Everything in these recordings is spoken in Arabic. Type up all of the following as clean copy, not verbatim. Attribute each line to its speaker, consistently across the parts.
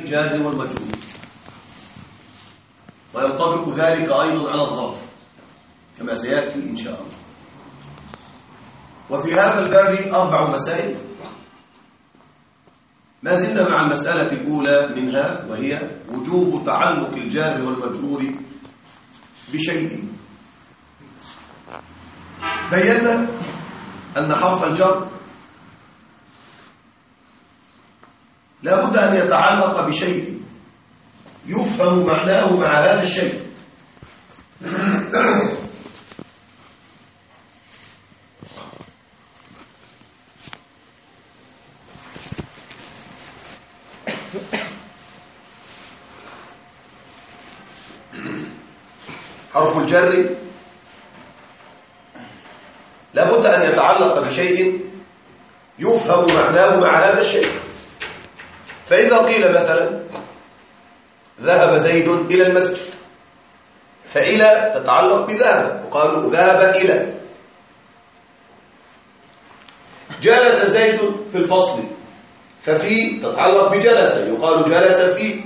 Speaker 1: الجار والمجرور، وينطبق ذلك أيضا على الظرف كما سيأتي إن شاء الله. وفي هذا الباب 4 مسائل، ما زلنا مع المسألة الأولى منها، وهي وجوب تعلق الجار والمجرور بشيء. بينا أن حرف الجر لا بد أن يتعلق بشيء يفهم معناه مع هذا الشيء. حرف الجر لا بد أن يتعلق بشيء يفهم معناه مع هذا الشيء. فإذا قيل مثلا ذهب زيد إلى المسجد، فإلى تتعلق بذهب، وقالوا ذهب إلى. جلس زيد في الفصل، ففي تتعلق بجلس، يقال جلس فيه.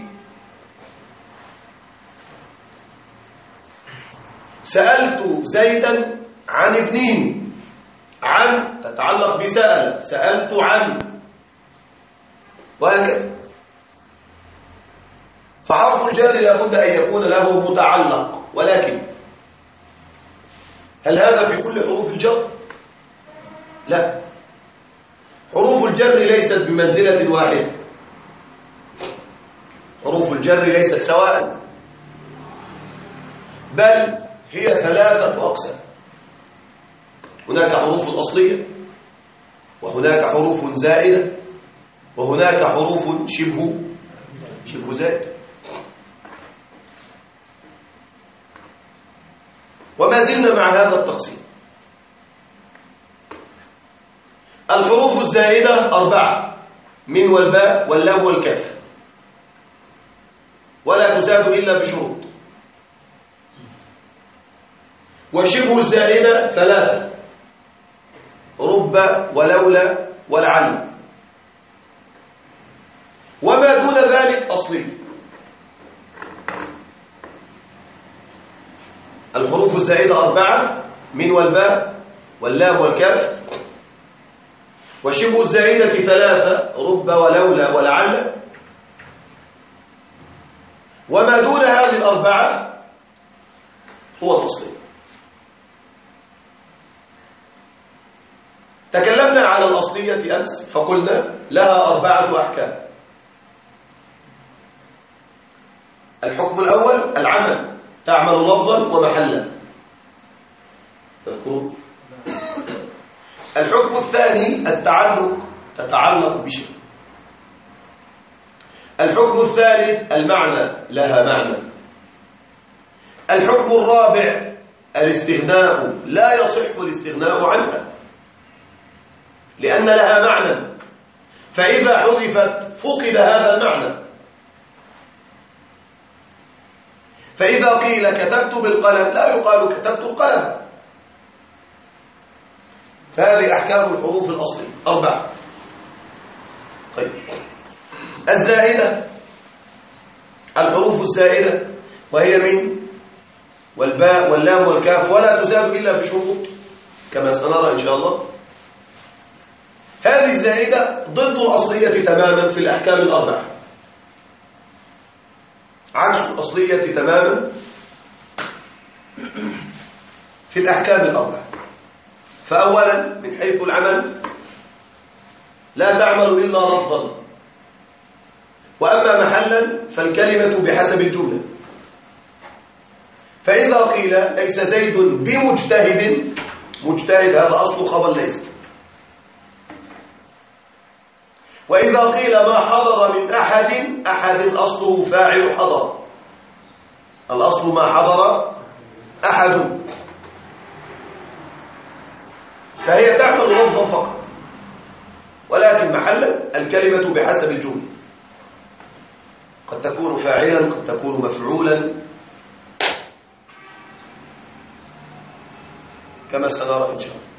Speaker 1: سألت زيدا عن ابنه، عن تتعلق بسأل، سألت عن، وهكذا. فحرف الجر لابد أن يكون له متعلق، ولكن هل هذا في كل حروف الجر؟ لا، حروف الجر ليست بمنزلة واحدة، حروف الجر ليست سواء، بل هي 3 أقسام. هناك حروف أصلية، وهناك حروف زائدة، وهناك حروف شبه زائد. وما زلنا مع هذا التقسيم. الحروف الزائدة 4: من والباء واللام والكاف، ولا تزاد إلا بشروط. وشبه الزائدة 3: رب ولولا ولعل. وما دون ذلك أصلي. الحروف الزائدة 4: من والباء واللام والكاف. وشبه الزائدة 3: رب ولولا ولعل. وما دون هذه ال4 هو الأصلي. تكلمنا على الأصلية أمس فقلنا لها 4 أحكام. الحكم الأول العمل، تعمل لفظا ومحلا، تذكرون. الحكم الثاني التعلق، تتعلق بشيء. الحكم الثالث المعنى، لها معنى. الحكم الرابع الاستغناء، لا يصح الاستغناء عنها لأن لها معنى، فإذا حذفت فقد هذا المعنى. فإذا قيل كتبت بالقلم لا يقال كتبت القلم. فهذه أحكام الحروف الأصلية 4. طيب، الزائدة، الحروف الزائدة وهي من والباء واللام والكاف، ولا تزاد إلا بشروط كما سنرى إن شاء الله. هذه الزائدة ضد الأصلية تماما في الأحكام 4، عكس الأصلية تماما في الأحكام 4. فأولا من حيث العمل لا تعمل إلا لفظا، وأما محلا فالكلمة بحسب الجملة. فإذا قيل ليس زيد بمجتهد، مجتهد هذا أصل خبر ليس. وإذا قيل ما حضر من أحد أصله فاعل حضر، الأصل ما حضر أحد، فهي تعمل لفظا فقط، ولكن محلا الكلمة بحسب الجملة، قد تكون فاعلا، قد تكون مفعولا، كما سنرى إن شاء الله.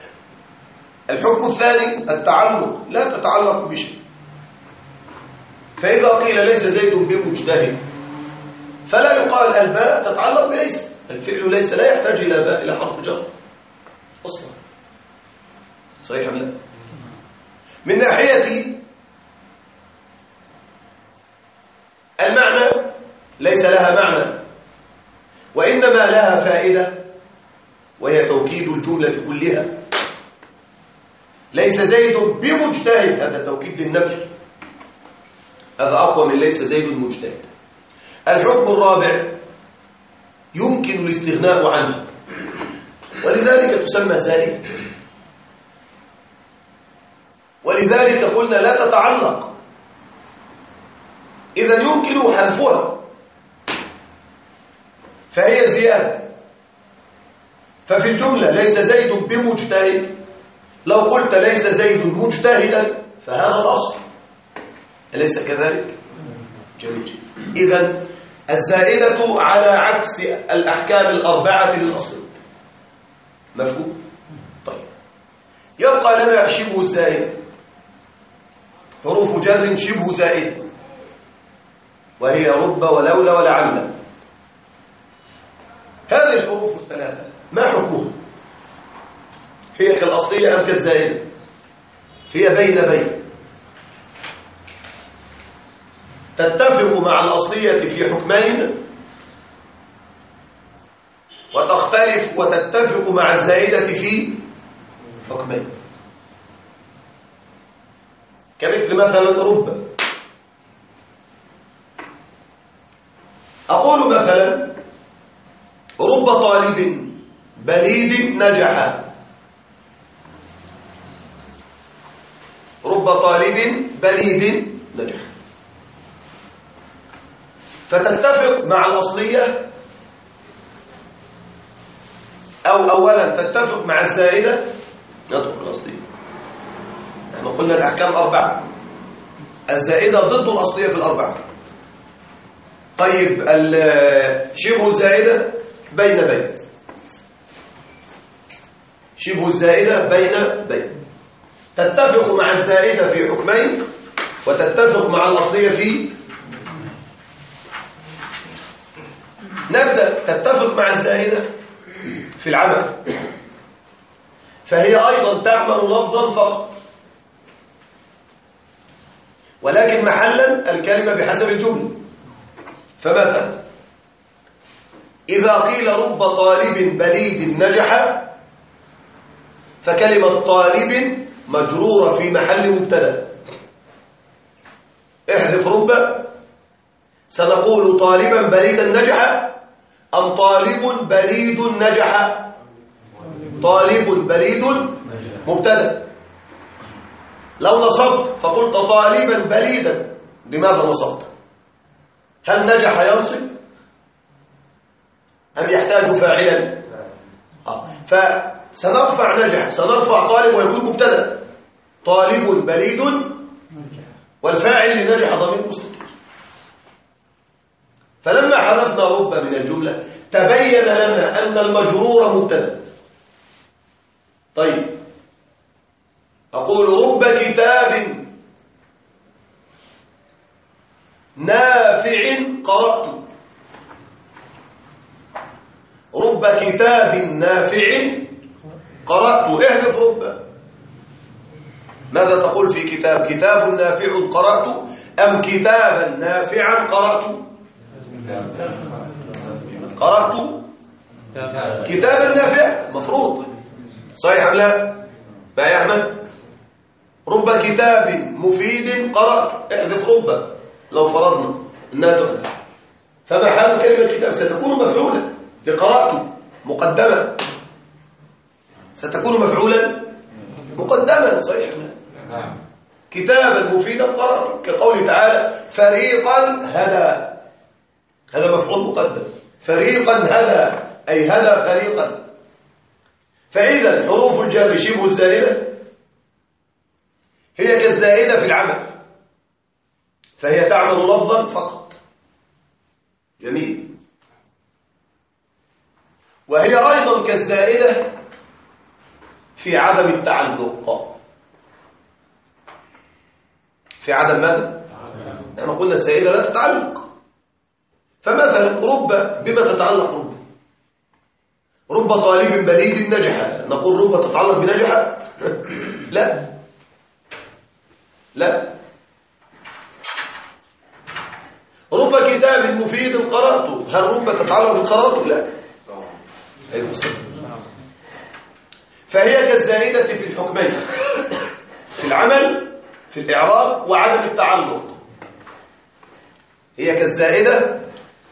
Speaker 1: الحكم الثاني التعلق، لا تتعلق بشيء. فإذا قيل ليس زيد بمجتهد فلا يقال الباء تتعلق بليس، الفعل ليس لا يحتاج إلى باء إلى حرف جر أصلا. صحيح أم لا؟ من ناحية المعنى ليس لها معنى، وإنما لها فائدة وهي توكيد الجملة كلها. ليس زيد بمجتهد، هذا توكيد للنفي، هذا أقوى من ليس زيد مجتهد. الحكم الرابع يمكن الاستغناء عنه، ولذلك تسمى زائد، ولذلك قلنا لا تتعلق، إذن يمكن حذفها فهي زيادة. ففي الجملة ليس زيد بمجتهد، لو قلت ليس زيد مجتهدا فهذا الأصل، أليس كذلك؟ جميل جدا. إذن الزائدة على عكس الأحكام الأربعة للأصل. مفهوم؟ طيب، يبقى لنا شبه الزائد، حروف جر شبه زائد، وهي رب ولولا ولعل. هذه الحروف الثلاثة ما حكمها؟ هي كالأصلية أم كالزائدة؟ هي بين بين، تتفق مع الأصلية في حكمين وتختلف وتتفق مع الزائدة في حكمين. كمثل مثلا رب، أقول مثلا رب طالب بليد نجح، رب طالب بليد نجح، فتتفق مع الأصلية، أو أولا تتفق مع الزائدة. نترك الأصلية، نحن قلنا الأحكام أربعة، الزائدة ضد الأصلية في الأربعة. طيب شبه الزائدة بين بين، شبه الزائدة بين بين، تتفق مع الزائدة في حكمين وتتفق مع الأصلية في. نبدأ. تتفق مع الزائدة في العمل، فهي أيضا تعمل لفظا فقط، ولكن محلا الكلمة بحسب الجملة. فمثلا إذا قيل رب طالب بليد نجح، فكلمة طالب مجرورة في محل مبتدأ، احذف رب، سنقول طالبا بليدا نجح أم طالب بليد نجح؟ طالب بليد مبتدأ. لو نصبت فقلت طالبا بليدا، لماذا نصبت؟ هل نجح ينصب أم يحتاج فاعلا؟ فسنرفع نجح، سنرفع طالب ويكون مبتدأ، طالب بليد، والفاعل لنجح ضمير مستتر. فلما حذفنا رب من الجملة تبين لنا أن المجرور مبتدأ. طيب، أقول رب كتاب نافع قرأت، رب كتاب نافع قرأت، احذف رب. ماذا تقول في كتاب؟ كتاب نافع قرأت أم كتابا نافعا قرأت؟ قرأت كتابا نافع مفروض. صحيح أم لا؟ ما يا أحمد؟ رب كتاب مفيد قرأت، احذف رب لو فرضنا انها تحذف، فمحل كلمة كتاب ستكون مفعولا لقرأت مقدما، ستكون مفعولا مقدما. صحيح أم لا؟ كتابا مفيدا قرأت، كقوله تعالى فريقا هدى، هذا مفعول مقدم، فريقا هدى أي هدى فريقا. فإذا حروف الجر شبه الزائدة هي كالزائدة في العمل، فهي تعمل لفظا فقط. جميل. وهي أيضا كالزائدة في عدم التعلق، في عدم ماذا؟ نحن قلنا الزائدة لا تتعلق. فمثلا رب، بما تتعلق رب؟ رب طالب بليد نجح، نقول رب تتعلق بنجح؟ لا لا. رب كتاب مفيد قرأته، هل رب تتعلق بقراءته؟ لا. فهي كالزائدة في الحكمين، في العمل، في الإعراب وعدم التعلق. هي كالزائدة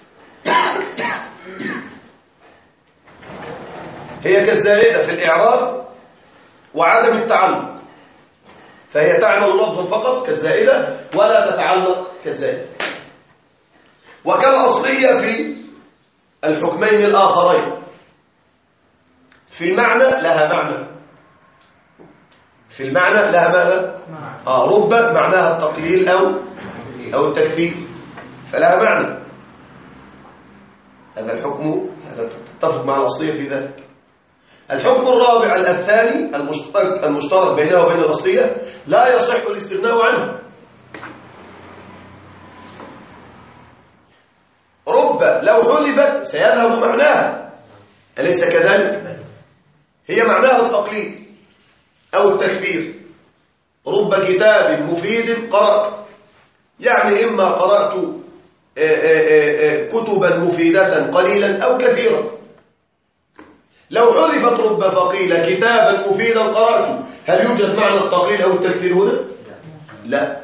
Speaker 1: في الإعراب وعدم التعلق، فهي تعمل لفظا فقط كالزائدة ولا تتعلق كالزائدة. وكالأصلية في الحكمين الآخرين، في المعنى لها معنى، في المعنى لها ماذا؟ رب معناها التقليل أو التكفير، فلها معنى. هذا الحكم، هذا تتفق مع الأصلية في ذلك. الحكم الرابع الثاني المشترك بينها وبين الأصلية لا يصح الاستغناء عنه. رب لو حذفت سيذهب معناها، أليس كذلك؟ هي معناها التقليد أو التكبير. رب كتاب مفيد قرأت، يعني إما قرأت كتبا مفيدة قليلا أو كثيرا. لو حذفت رب فقيل كتابا مفيدا قرأت، هل يوجد معنى التقليل أو التكفير هنا؟ لا.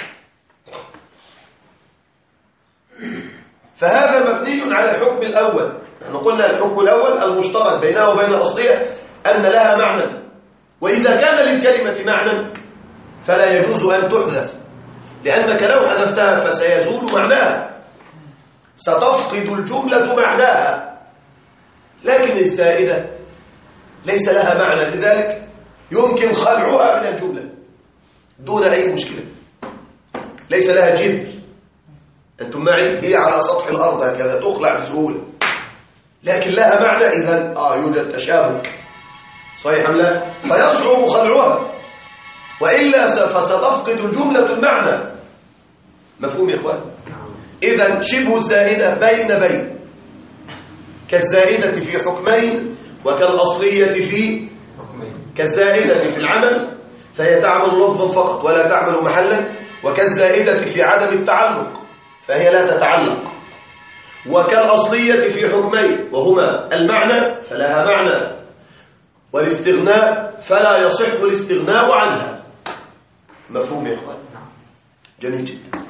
Speaker 1: فهذا مبني على الحكم الأول. نحن قلنا الحكم الأول المشترك بينها وبين الأصلية أن لها معنى، وإذا كان للكلمة معنى فلا يجوز أن تحذف، لأنك لو حذفتها فسيزول معناها، ستفقد الجملة معناها. لكن الزائدة ليس لها معنى، لذلك يمكن خلعها من الجملة دون أي مشكلة، ليس لها جذر. أنتم معي؟ هي على سطح الأرض هكذا تخلع بسهولة، لكن لها معنى. إذن يوجد تشابك، صحيح أم لا؟ فيصعب خلعها، وإلا فستفقد الجملة المعنى. مفهوم يا إخوان؟ إذن شبه الزائدة بين كالزائدة في حكمين وكالأصلية في كالزائدة في العمل، فهي تعمل لفظا فقط ولا تعمل محلا، وكالزائدة في عدم التعلق فهي لا تتعلق، وكالأصلية في حكمين وهما المعنى فلها معنى، والاستغناء فلا يصح الاستغناء عنها. مفهوم يا إخوان؟ جميل جدا.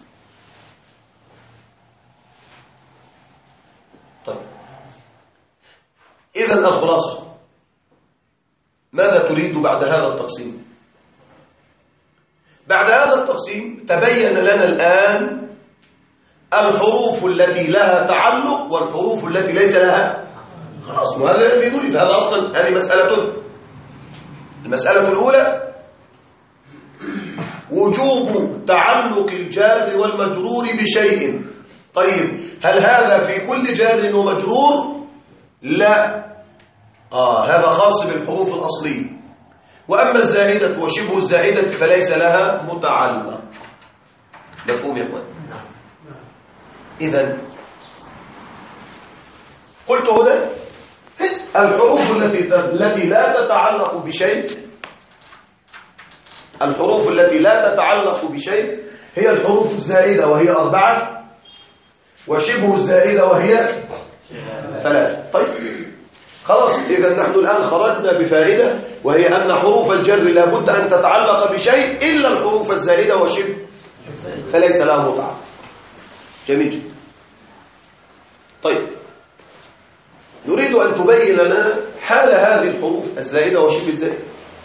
Speaker 1: طيب، إذن الخلاصة ماذا تريد بعد هذا التقسيم؟ بعد هذا التقسيم تبين لنا الآن الحروف التي لها تعلق والحروف التي ليس لها. خلاص، وهذا الذي نريد. هذا أصلا هذه مسألة. المسألة الأولى وجوب تعلق الجار والمجرور بشيء. طيب، هل هذا في كل جار ومجرور؟ لا. هذا خاص بالحروف الأصلية. وأما الزائدة وشبه الزائدة فليس لها متعلق. مفهوم يا إخوان؟ إذن قلت هنا الحروف التي لا تتعلق بشيء، الحروف التي لا تتعلق بشيء هي الحروف الزائدة وهي 4، وشبه الزائدة وهي 3. طيب خلاص، إذا نحن الآن خرجنا بفائدة، وهي أن حروف الجر لابد أن تتعلق بشيء إلا الحروف الزائدة وشبه فليس لها متعلق. جميل جدا. طيب، نريد أن تبين لنا حال هذه الحروف الزائدة وشبه الزائدة.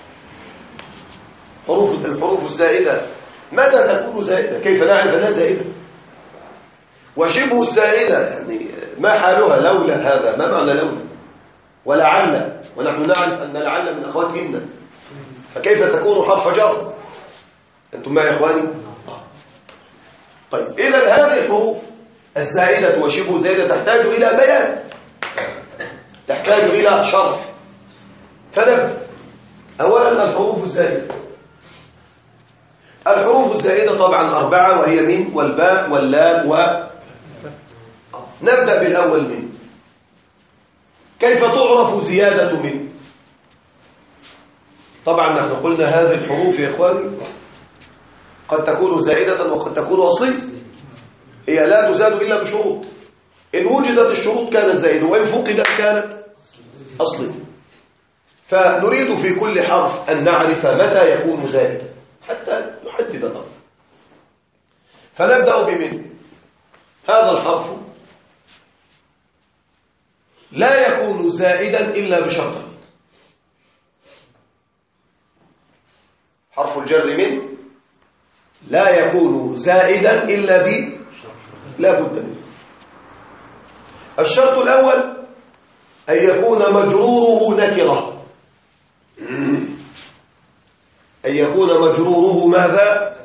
Speaker 1: الحروف الزائدة متى تكون زائدة؟ كيف نعرف أنها زائدة؟ وشبه الزائدة يعني ما حالها لولا هذا؟ ما معنى لولا؟ ولعل، ونحن نعرف أن لعل من أخوات إن، فكيف تكون حرف جر؟ أنتم معي يا إخواني؟ طيب، إذن هذه الحروف الزائدة وشبه الزائدة تحتاج إلى بيان، تحتاج إلى شرح. فنبدأ أولا الحروف الزائدة. الحروف الزائدة طبعا 4 وهي من والباء واللام نبدأ بالأول من. كيف تعرف زيادة من؟ طبعا نحن قلنا هذه الحروف يا إخواني قد تكون زائدة وقد تكون أصلية، هي لا تزاد إلا بشروط، إن وجدت الشروط كانت زائدة وإن فقدت كانت أصلية. فنريد في كل حرف أن نعرف متى يكون زائدا حتى نحدد الأمر. فنبدأ بمن. هذا الحرف لا يكون زائدا إلا بشرطين. حرف الجر من لا يكون زائدا إلا لا بد منه. الشرط الأول أن يكون مجروره نكرة. أن يكون مجروره ماذا؟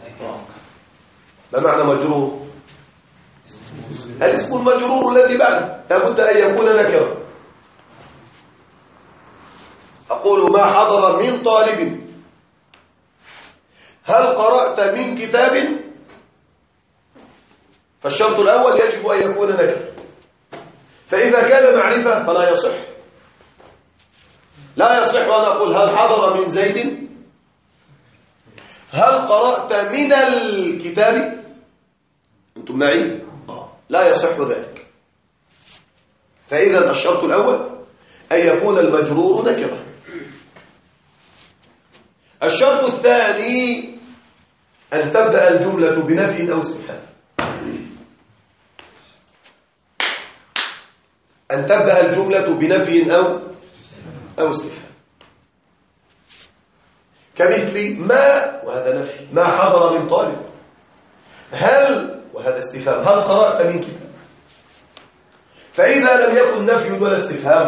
Speaker 1: ما معنى مجرور؟ الاسم المجرور الذي بعده لابد أن يكون نكرة. أقول ما حضر من طالب. هل قرأت من كتاب؟ فالشرط الأول يجب أن يكون نكرة. فإذا كان معرفة فلا يصح. لا يصح أن أقول هل حضر من زيد؟ هل قرأت من الكتاب؟ أنتم معي؟ لا يصح ذلك. فإذا الشرط الأول أن يكون المجرور نكرة. الشرط الثاني أن تبدأ الجملة بنفي أو استفهام. أن تبدأ الجملة بنفي أو استفهام. كمثل ما وهذا نفي، ما حضر من طالب. هل وهذا استفهام، هل قرأت من كتاب؟ فإذا لم يكن نفي ولا استفهام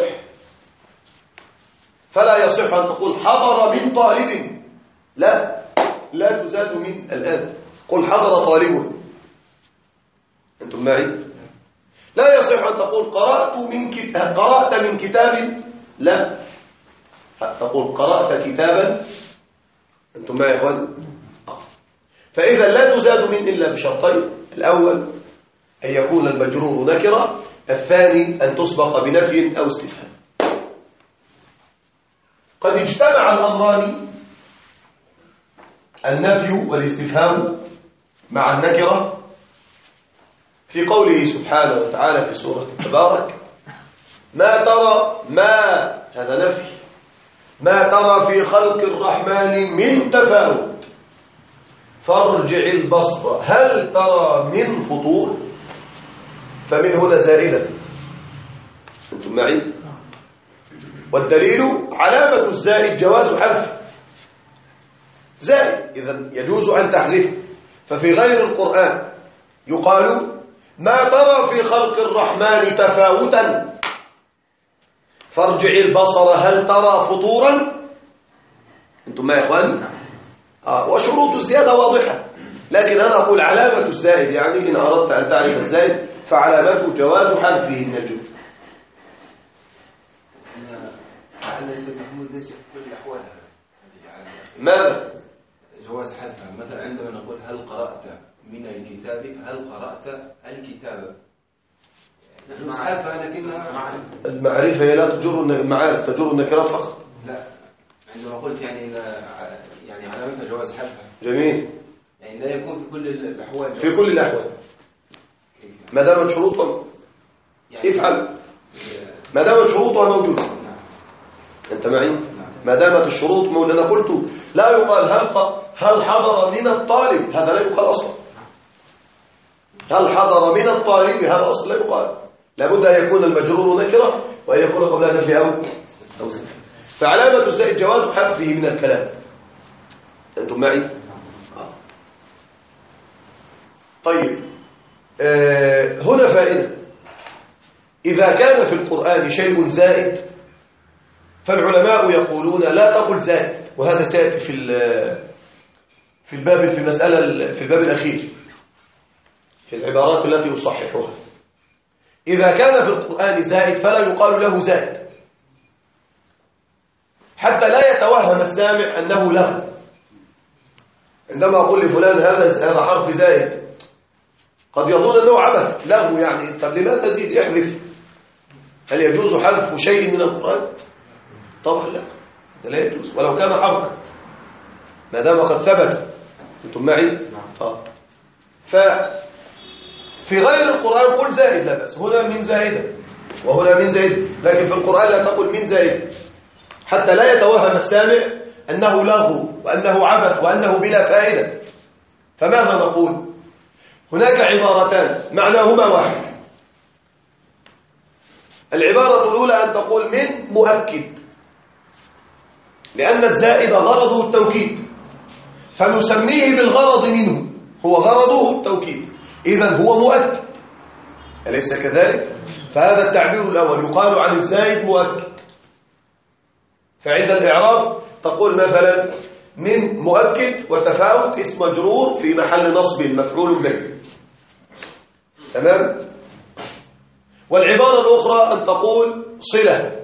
Speaker 1: فلا يصح أن تقول حضر من طالب. لا تزاد من الآن. قل حضر طالب. أنتم معي؟ لا يصح أن تقول قرأت من كتاب. لا تقول قرأت كتابا. أنتم معي يا إخوان؟ فإذا لا تزاد من إلا بشرطين. الأول أن يكون المجرور نكرة، الثاني أن تسبق بنفي أو استفهام. قد اجتمع الأمران النفي والاستفهام مع النكرة في قوله سبحانه وتعالى في سورة تبارك ما ترى، ما هذا نفي، ما ترى في خلق الرحمن من تفاوت فارجع البصر هل ترى من فطور. فمن هنا زائدة. أنتم معي؟ والدليل علامة الزائد جواز حذف زائد، إذن يجوز أن تحذفه. ففي غير القرآن يقال ما ترى في خلق الرحمن تفاوتا فارجع البصر هل ترى فطورا. أنتم ما يا إخوان؟ وشروط الزيادة واضحة، لكن أنا أقول علامة الزائد، يعني إن أردت أن تعرف الزائد فعلامته جواز حذفه من الجملة.
Speaker 2: ليس محمود ليس في كل الأحوال.
Speaker 1: ماذا؟
Speaker 2: جواز حذفها. مثلا عندما نقول هل قرأت من الكتاب، هل قرأت الكتاب، جواز حذفها لكنها
Speaker 1: المعرفة هي لا تجر المعارف، تجر النكرات فقط.
Speaker 2: لا، عندما قلت يعني علامتها جواز حذفها.
Speaker 1: جميل.
Speaker 2: يعني لا يكون في كل الأحوال.
Speaker 1: في كل الأحوال ما دامت شروطها يعني افعل، ما دامت شروطها موجودة. أنت معي؟ ما دامت الشروط موجودة. أنا قلت لا يقال هل حضر من الطالب، هذا لا يقال أصلا. هل حضر من الطالب هذا أصلا لا يقال. لابد أن يكون المجرور نكرة وأن يكون قبلها نفي أو استفهام. فعلامة الزائد جواز حذفه من الكلام. أنتم معي؟ طيب هنا فائدة. إذا كان في القرآن شيء زائد فالعلماء يقولون لا تقل زائد، وهذا سيأتي في الباب الأخير في العبارات التي يصححها. إذا كان في القرآن زائد فلا يقال له زائد حتى لا يتوهم السامع أنه له. عندما أقول لفلان هذا حرف زائد قد يظن أنه عبث له، يعني طب لماذا تزيد؟ يحذف. هل يجوز حذف شيء من القرآن؟ طبعا لا، هذا لا يجوز ولو كان حرفا ما دام قد ثبت. أنتم معي؟ ففي غير القرآن قل زائد لا بأس، هنا من زائدة وهنا من زائد، لكن في القرآن لا تقل من زائد حتى لا يتوهم السامع أنه لغو وأنه عبث وأنه بلا فائدة. فماذا نقول؟ هناك عبارتان معناهما واحد. العبارة الأولى أن تقول من مؤكد، لأن الزائد غرضه التوكيد فنسميه بالغرض منه، هو غرضه التوكيد، إذن هو مؤكد، أليس كذلك؟ فهذا التعبير الأول يقال عن الزائد مؤكد. فعند الإعراب تقول مثلا من مؤكد وتفاوت اسم مجرور في محل نصب مفعول به، تمام؟ والعبارة الأخرى أن تقول صلة،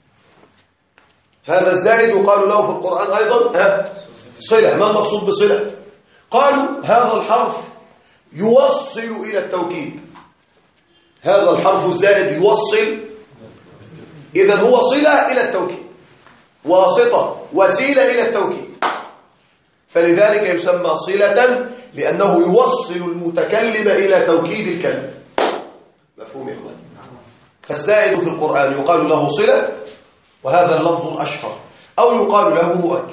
Speaker 1: هذا الزائد يقال له في القرآن أيضا صلة. ما المقصود بصلة؟ قالوا هذا الحرف يوصل إلى التوكيد، هذا الحرف الزائد يوصل، إذن هو صلة إلى التوكيد، واسطة وسيلة إلى التوكيد، فلذلك يسمى صلة لأنه يوصل المتكلم إلى توكيد الكلمة. مفهوم يا إخوان؟ فالزائد في القرآن يقال له صلة، وهذا اللفظ الأشهر، أو يقال له مؤكد،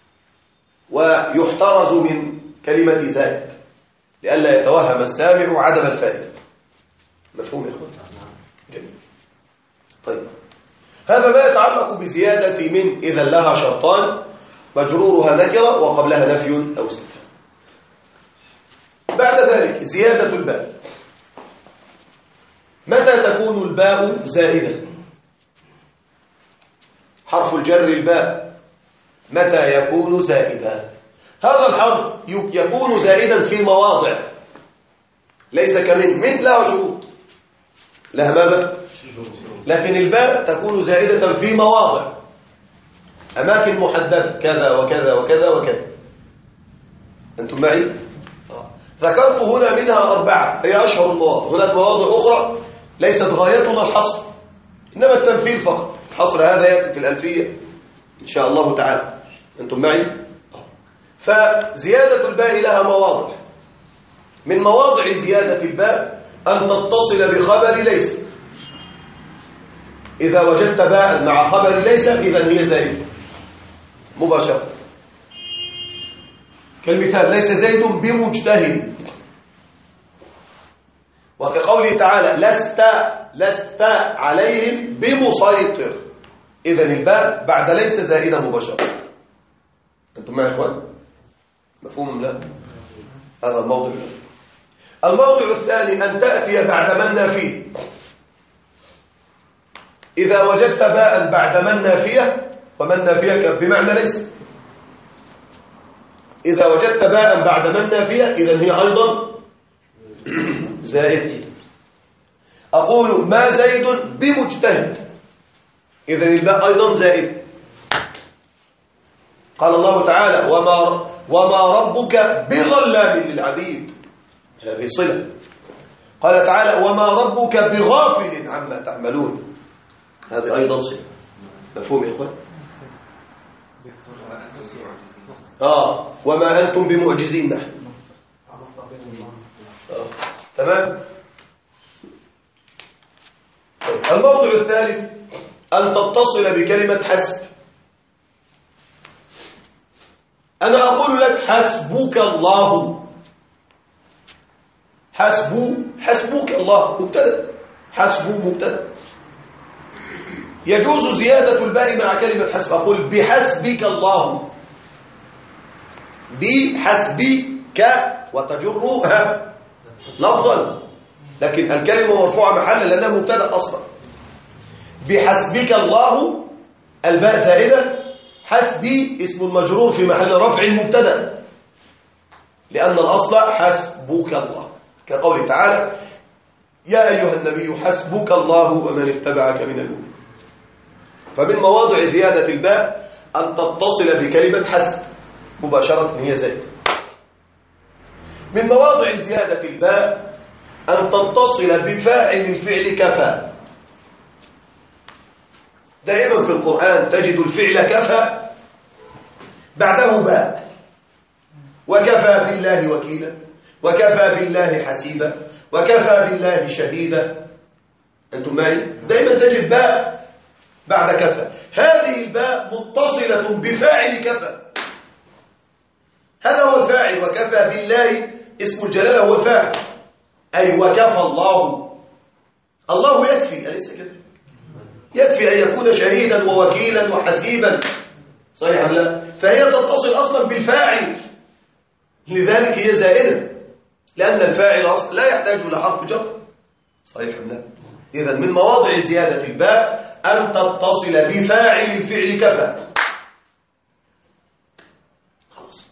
Speaker 1: ويحترز من كلمة زائد لئلا يتوهم السامع عدم الفائدة. مفهوم يا إخوان؟ جميل. طيب، هذا ما يتعلق بزيادة من، إذا لها شرطان، مجرورها نكرة وقبلها نفي أو استفهام. بعد ذلك زيادة الباء. متى تكون الباء زائدة؟ حرف الجر الباء متى يكون زائدا؟ هذا الحرف يكون زائدا في مواضع، ليس كمن لها شروط، لها ماذا؟ لكن الباء تكون زائدة في مواضع، أماكن محددة، كذا وكذا وكذا وكذا. أنتم معي؟ ذكرت هنا منها 4 هي أشهر المواضع، هناك مواضع أخرى ليست غايتنا الحصر، إنما التمثيل فقط. الحصر هذا يأتي في الألفية إن شاء الله تعالى. أنتم معي؟ فزيادة الباء لها مواضع، من مواضع زيادة الباء أن تتصل بخبر ليس. إذا وجدت باء مع خبر ليس إذن هي زائدة مباشرة. كالمثال ليس زيد بمجتهد، وكقوله تعالى لست عليهم بمسيطر، إذن الباء بعد ليس زائدة مباشرة. أنتم معي يا إخوان؟ مفهوم لا؟ هذا الموضوع الأول. الموضوع الثاني أن تأتي بعد من نافيه. إذا وجدت باء بعد من نافية، ومن نافية بمعنى ليس، إذا وجدت باء بعد من نافية إذن هي أيضا زائد. أقول ما زيد بمجتهد، إذن الباء أيضا زائد. قال الله تعالى وما ربك بظلام للعبيد، هذه صلة. قال تعالى وما ربك بغافل عما تعملون، هذه أيضا صلة. مفهوم يا إخوان؟ وما أنتم بمعجزين نحن. تمام. الموضوع الثالث أن تتصل بكلمة حسب. أنا أقول لك حسبك الله، حسبك الله مبتدأ، حسب مبتدأ. يجوز زيادة الباء مع كلمة حسب، أقول بحسبك الله، بحسبك وتجرها لفظا، لكن الكلمة مرفوعة محلا لأنها مبتدأ أصلا. بحسبك الله الباء زائدة، حسبي اسم المجرور في محل رفع مبتدأ، لأن الأصل حسبك الله، كقوله تعالى يا أيها النبي حسبك الله ومن اتبعك من المؤمنين. فمن مواضع زيادة الباء أن تتصل بكلمة حسب مباشرة هي زائدة. من مواضع زيادة الباء أن تتصل بفاعل الفعل كفى. دائما في القرآن تجد الفعل كفى بعده باء، وكفى بالله وكيلا، وكفى بالله حسيبا، وكفى بالله شهيدا. أنتم معي؟ دائما تجد باء بعد كفى. هذه الباء متصلة بفاعل كفى، هذا هو الفاعل. وكفى بالله اسم الجلالة هو الفاعل، أي وكفى الله. الله يكفي، أليس كده؟ يكفي أن يكون شهيدا ووكيلا وحسيبا، صحيح أم لا؟ فهي تتصل أصلا بالفاعل، لذلك هي زائدة، لأن الفاعل أصلا لا يحتاج إلى حرف جر، صحيح أم لا؟ إذن من مواضع زيادة الباء أن تتصل بفاعل الفعل كفى. خلاص،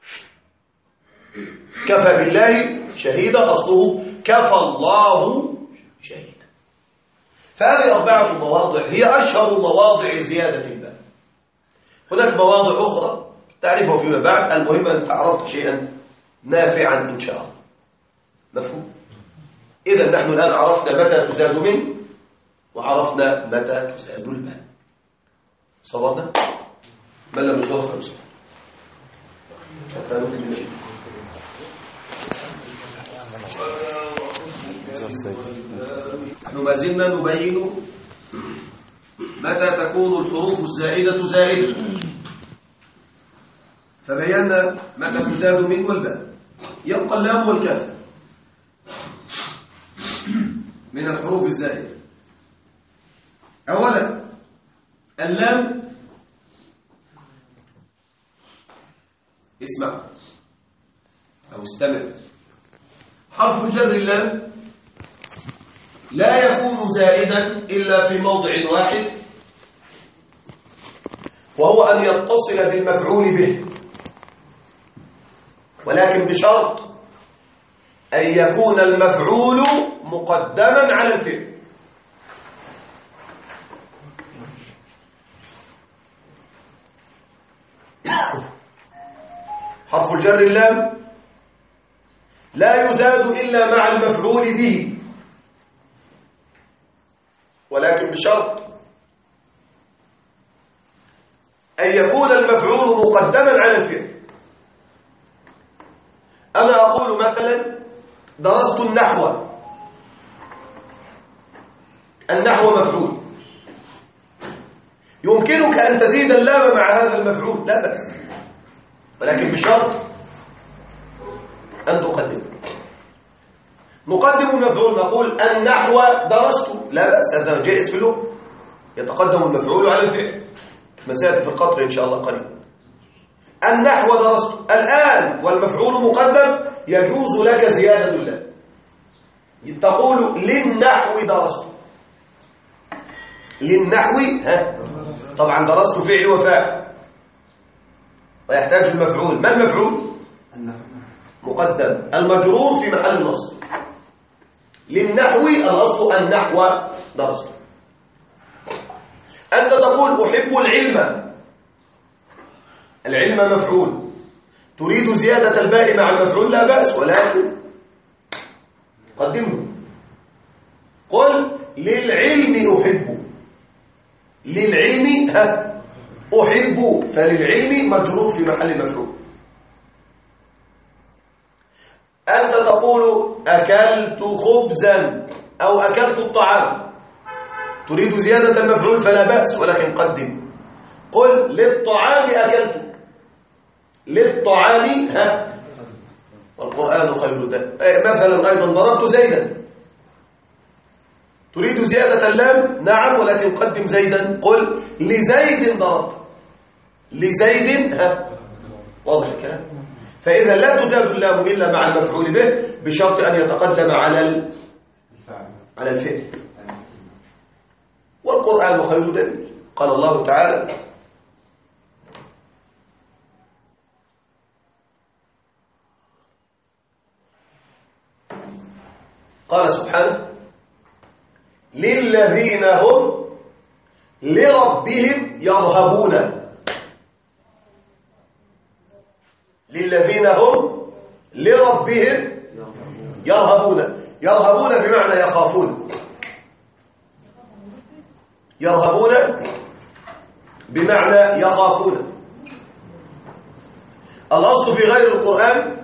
Speaker 1: كفى بالله شهيدا، أصله كفى الله شهيدا. فهذه 4 مواضع هي أشهر مواضع زيادة الباء. هناك مواضع أخرى تعرفها فيما بعد، المهم أن تعرفت شيئا نافعا إن شاء الله. مفهوم؟ إذا نحن الآن عرفنا متى تزاد من، وعرفنا متى تزاد الباء. صورنا؟ من لم يصور فليصور. نحن ما زلنا نبين متى تكون الحروف الزائدة زائدة، فبينا متى تزاد من والباء. يبقى اللام والكاف من الحروف الزائدة. أولا اللام، اسمع أو استمع، حرف الجر اللام لا يكون زائدا إلا في موضع واحد، وهو أن يتصل بالمفعول به، ولكن بشرط أن يكون المفعول مقدما على الفعل. حرف الجر اللام لا يزاد إلا مع المفعول به، ولكن بشرط أن يكون المفعول مقدما على الفعل. أنا أقول مثلا درست النحو، النحو مفعول، يمكنك أن تزيد اللام مع هذا المفعول، لا بأس، ولكن بشرط أن تقدم. نقدم المفعول، نقول النحو درست، لا بأس، هذا جائز في اللغة، يتقدم المفعول على الفعل، مسألة في القطر إن شاء الله قريبا. النحو درست الآن والمفعول مقدم، يجوز لك زيادة اللام، تقول للنحو درست. للنحو طبعا درست فعل وفاعل ويحتاج المفعول. ما المفعول؟ مقدم، المجرور في محل النصب. للنحو الأصل النحو درست. أنت تقول أحب العلم، العلم مفعول، تريد زيادة الباء مع المفعول، لا بأس، ولكن قدمه. قل للعلم أحب، للعلم أحب، فللعلم مجرور في محل مفعول. أنت تقول أكلت خبزا أو أكلت الطعام، تريد زيادة المفعول فلا بأس، ولكن قدم. قل للطعام أكلت، للطعام والقرآن خير دال. مثلا أيضا ضربت زيدا، تريد زيادة اللام، نعم، ولكن قدم زيدا. قل لزيد ضربت، لزيد واضح الكلام. فإذا لا تزاد اللام إلا مع المفعول به، بشرط أن يتقدم على الفعل. والقرآن خير دليل. قال الله تعالى قال سبحانه للذين هم لربهم يرهبون، للذين هم لربهم يرهبون. يرهبون بمعنى يخافون. يرهبون بمعنى يخافون. الأصل في غير القرآن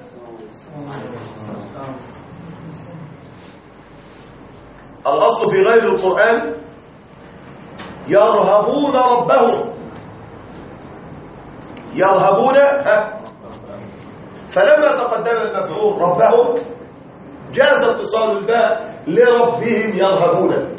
Speaker 1: الأصل في غير القرآن يرهبون ربهم. يرهبون فلما تقدم المفعول ربهم جاز اتصال الباء لربهم يرهبون.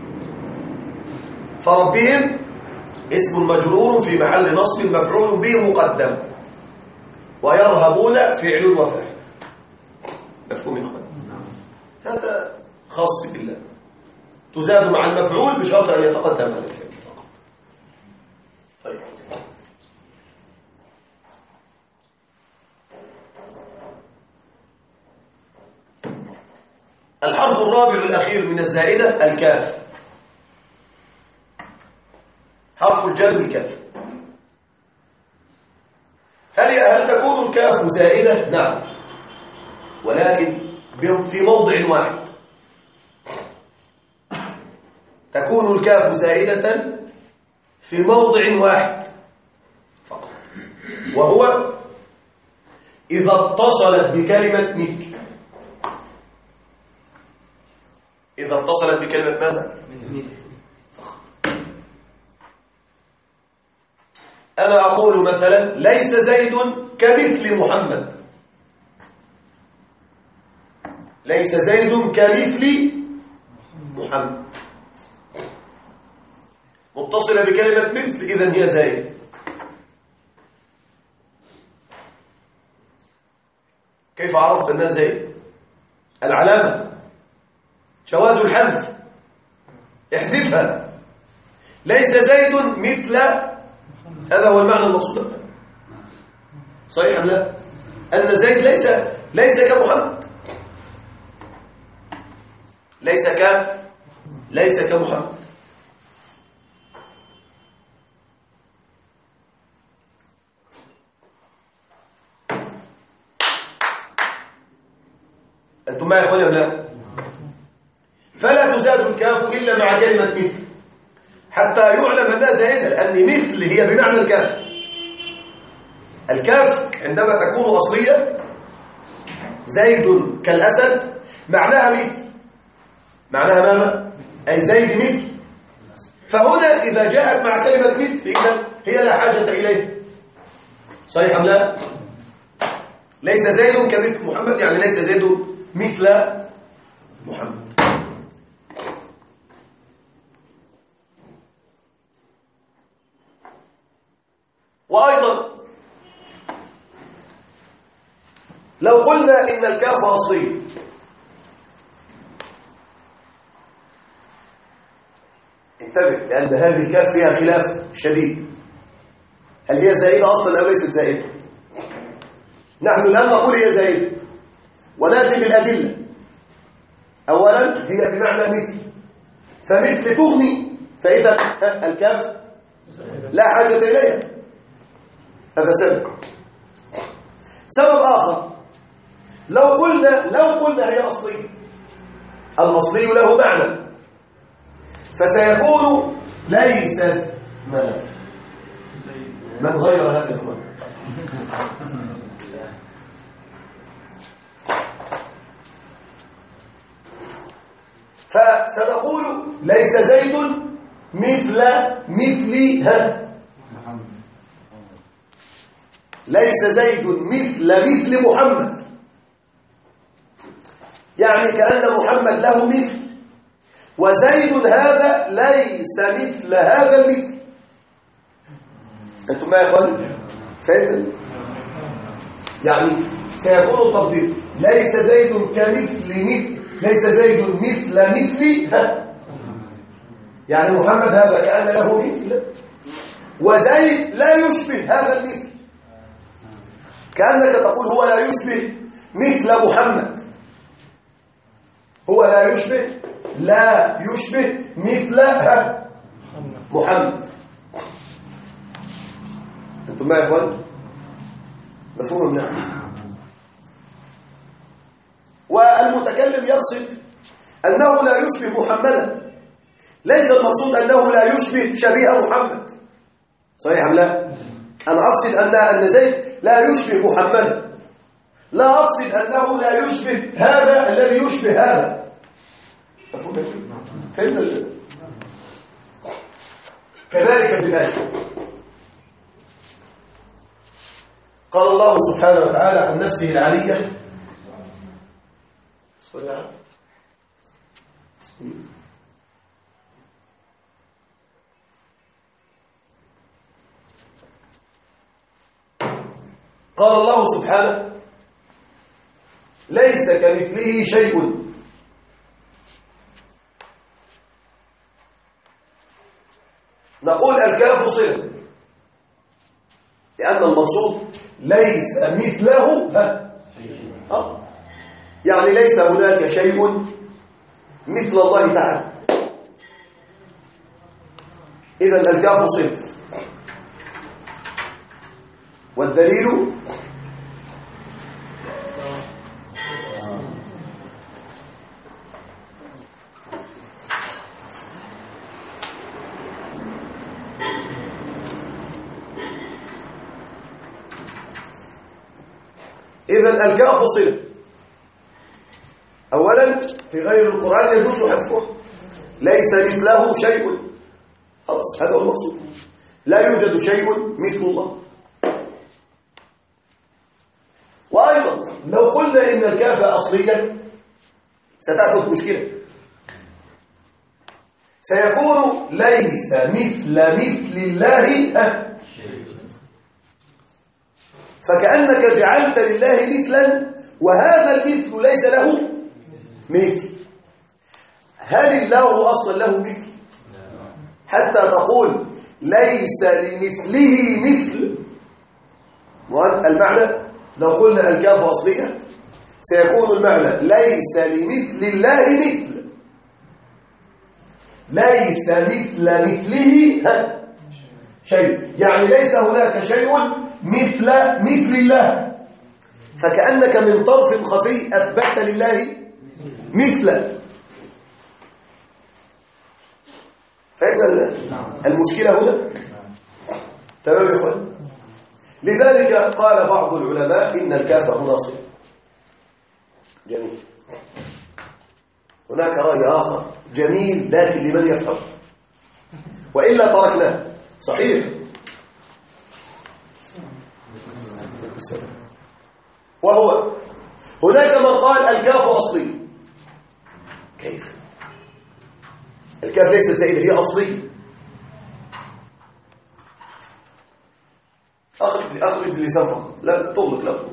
Speaker 1: فربهم اسم مجرور في محل نصب مفعول به مقدم، ويرهبون فعل وفاعل. مفهوم يا اخوان؟ هذا خاص بالله، تزاد مع المفعول بشرط ان يتقدم على الفعل فقط. طيب الحرف الرابع الأخير من الزائدة الكاف. حرف الجر الكاف. هل تكون الكاف زائدة؟ نعم، ولكن في موضع واحد. تكون الكاف زائدة في موضع واحد فقط، وهو إذا اتصلت بكلمة مثل. إذا اتصلت بكلمة ماذا؟ أنا أقول مثلا ليس زيد كمثل محمد. ليس زيد كمثل محمد، متصلة بكلمة مثل، إذن هي زائد. كيف عرفت أنها زائد؟ العلامة جواز الحذف، احذفها. ليس زيد مثل، هذا هو المعنى المقصود. صحيح أم لا؟ أن زيد ليس كمحمد، ليس كمحمد. أنتم معي يا أخواني أم لا؟ فلا تزاد الكاف إلا مع كلمة مثل حتى يعلم أنها زائدة، لأن مثل هي بمعنى الكاف. الكاف عندما تكون أصلية زيد كالأسد معناها مثل. معناها ماذا؟ أي زيد مثل. فهنا إذا جاءت مع كلمة مثل إذن هي لا حاجة إليه. صحيح أم لا؟ ليس زيد كمثل محمد، يعني ليس زيد مثل محمد. وأيضا لو قلنا إن الكاف أصلية، انتبه، لأن هذه الكاف فيها خلاف شديد. هل هي زائدة أصلا أو ليست زائدة؟ نحن الآن نقول هي زائدة ونأتي بالأدلة. أولا هي بمعنى مثل، فمثل تغني، فإذا الكاف لا حاجة إليها. هذا سبب آخر، لو قلنا هي أصلية، الأصلي له معنى، فسيكون ليس من غير هذا الفرق. فسنقول ليس زيد مثل ليس زيد مثل محمد، يعني كأن محمد له مثل، وزيد هذا ليس مثل هذا المثل. أنتم معي يا إخواني؟ فهمت؟ يعني سيكون التفضيل ليس زيد ليس زيد مثل يعني محمد هذا كأن له مثل، وزيد لا يشبه هذا المثل، كأنك تقول هو لا يشبه مثل محمد، هو لا يشبه مثل محمد. انتم معي يا اخوان؟ مفهوم؟ نعم.
Speaker 3: والمتكلم يقصد أنه لا يشبه محمدا، ليس المقصود أنه لا يشبه شبيه محمد. صحيح أم لا؟ أنا أقصد أن زيد لا يشبه محمدا، لا أقصد أنه لا يشبه هذا الذي يشبه هذا. فهمنا؟ كذلك في الآية قال الله سبحانه وتعالى عن نفسه العلية قال الله سبحانه ليس كمثله شيء نقول الكاف صلة، لأن المقصود ليس مثله يعني ليس هناك شيء مثل الله تعالى، إذن الكاف صلة. والدليل إذن الكاف صلة. أولا في غير القرآن يجوز حذفها، ليس مثله شيء، خلاص هذا هو المقصود، لا يوجد شيء مثل الله. وأيضا لو قلنا إن الكاف أصليا ستحدث مشكلة، سيكون ليس مثل الله فكأنك جعلت لله مثلا وهذا المثل ليس له مثل. هل الله أصلا له مثل حتى تقول ليس لمثله مثل؟ المعنى لو قلنا الكاف أصلية سيكون المعنى ليس لمثل الله مثل، ليس مثله شيء، يعني ليس هناك شيء مثل الله، فكأنك من طرف خفي أثبت لله مثلا. فإن المشكلة هنا تمام يا إخوان؟ لذلك قال بعض العلماء إن الكاف هنا صلة. جميل. هناك رأي آخر جميل لكن لمن يفهم، وإلا تركناه. صحيح. وهو هناك من قال الكاف أصلية. كيف؟ الكاف ليست زائدة، هي أصلية. أخرج اللسان فقط، لا تغلق، لا